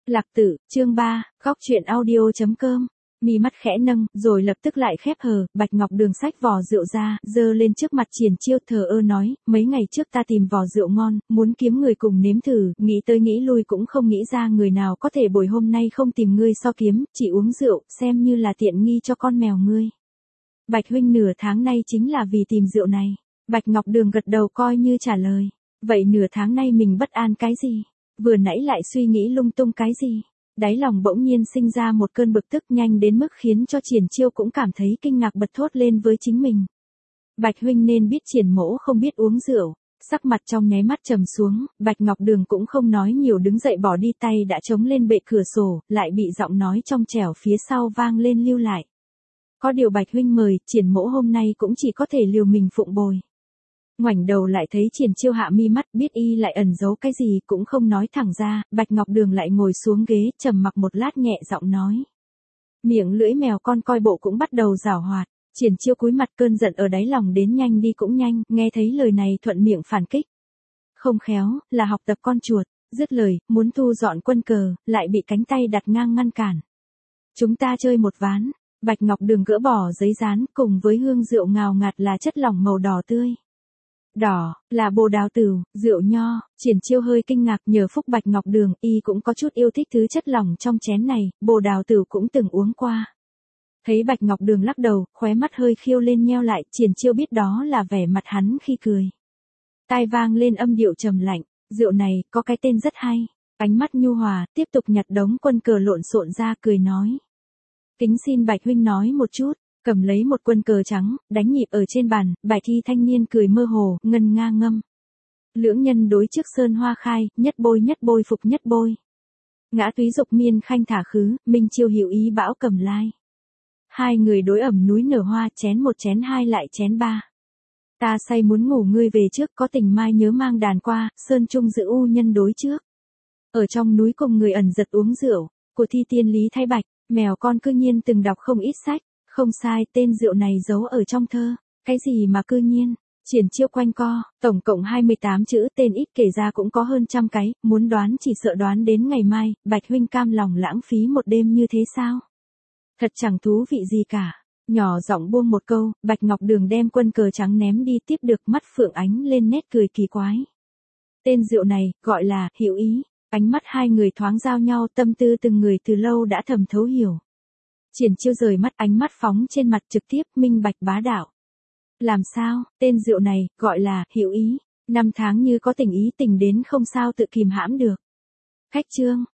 Lạc Tử, chương 3, góc chuyện audio.com. Mi mắt khẽ nâng, rồi lập tức lại khép hờ, Bạch Ngọc Đường xách vò rượu ra, dơ lên trước mặt Triển Chiêu, thờ ơ nói, mấy ngày trước ta tìm vò rượu ngon, muốn kiếm người cùng nếm thử, nghĩ tới nghĩ lui cũng không nghĩ ra người nào có thể bồi hôm nay không tìm ngươi so kiếm, chỉ uống rượu, xem như là tiện nghi cho con mèo ngươi. Bạch huynh nửa tháng nay chính là vì tìm rượu này. Bạch Ngọc Đường gật đầu coi như trả lời. Vậy nửa tháng nay mình bất an cái gì? Vừa nãy lại suy nghĩ lung tung cái gì? Đáy lòng bỗng nhiên sinh ra một cơn bực tức nhanh đến mức khiến cho Triển Chiêu cũng cảm thấy kinh ngạc bật thốt lên với chính mình. Bạch huynh nên biết Triển mỗ không biết uống rượu. Sắc mặt trong nháy mắt trầm xuống, Bạch Ngọc Đường cũng không nói nhiều đứng dậy bỏ đi, tay đã chống lên bệ cửa sổ, lại bị giọng nói trong trẻo phía sau vang lên lưu lại. Có điều Bạch huynh mời, Triển mỗ hôm nay cũng chỉ có thể liều mình phụng bồi. Ngoảnh đầu lại thấy Triển Chiêu hạ mi mắt, biết y lại ẩn giấu cái gì cũng không nói thẳng ra, Bạch Ngọc Đường lại ngồi xuống ghế, trầm mặc một lát nhẹ giọng nói. Miệng lưỡi mèo con coi bộ cũng bắt đầu giảo hoạt. Triển Chiêu cúi mặt, cơn giận ở đáy lòng đến nhanh đi cũng nhanh, nghe thấy lời này thuận miệng phản kích. Không khéo, là học tập con chuột, dứt lời, muốn thu dọn quân cờ, lại bị cánh tay đặt ngang ngăn cản. Chúng ta chơi một ván. Bạch Ngọc Đường gỡ bỏ giấy dán, cùng với hương rượu ngào ngạt là chất lỏng màu đỏ tươi. Đỏ, là bồ đào tửu, rượu nho. Triển Chiêu hơi kinh ngạc, nhờ phúc Bạch Ngọc Đường, y cũng có chút yêu thích thứ chất lỏng trong chén này, bồ đào tửu cũng từng uống qua. Thấy Bạch Ngọc Đường lắc đầu, khóe mắt hơi khiêu lên nheo lại, Triển Chiêu biết đó là vẻ mặt hắn khi cười. Tai vang lên âm điệu trầm lạnh, rượu này, có cái tên rất hay. Ánh mắt nhu hòa, tiếp tục nhặt đống quân cờ lộn xộn ra, cười nói. Kính xin Bạch huynh nói một chút. Cầm lấy một quân cờ trắng, đánh nhịp ở trên bàn, bài thi thanh niên cười mơ hồ, ngân nga ngâm. Lưỡng nhân đối trước sơn hoa khai, nhất bôi phục nhất bôi. Ngã túy dục miên khanh thả khứ, minh chiêu hiểu ý bão cầm lai. Hai người đối ẩm núi nở hoa, chén một chén hai lại chén ba. Ta say muốn ngủ ngươi về trước, có tình mai nhớ mang đàn qua, sơn trung giữ u nhân đối trước. Ở trong núi cùng người ẩn giật uống rượu, của thi tiên lý thay bạch, mèo con cư nhiên từng đọc không ít sách. Không sai, tên rượu này giấu ở trong thơ. Cái gì mà cư nhiên? Triển Chiêu quanh co, tổng cộng 28 chữ, tên ít kể ra cũng có hơn trăm cái, muốn đoán chỉ sợ đoán đến ngày mai. Bạch huynh cam lòng lãng phí một đêm như thế sao? Thật chẳng thú vị gì cả. Nhỏ giọng buông một câu, Bạch Ngọc Đường đem quân cờ trắng ném đi, tiếp được, mắt phượng ánh lên nét cười kỳ quái. Tên rượu này, gọi là, hiểu ý. Ánh mắt hai người thoáng giao nhau, tâm tư từng người từ lâu đã thầm thấu hiểu. Triển Chiêu rời mắt, ánh mắt phóng trên mặt, trực tiếp, minh bạch bá đạo. Làm sao, tên rượu này, gọi là, hiểu ý. Năm tháng như có tình ý, tình đến không sao tự kìm hãm được. Khách chương.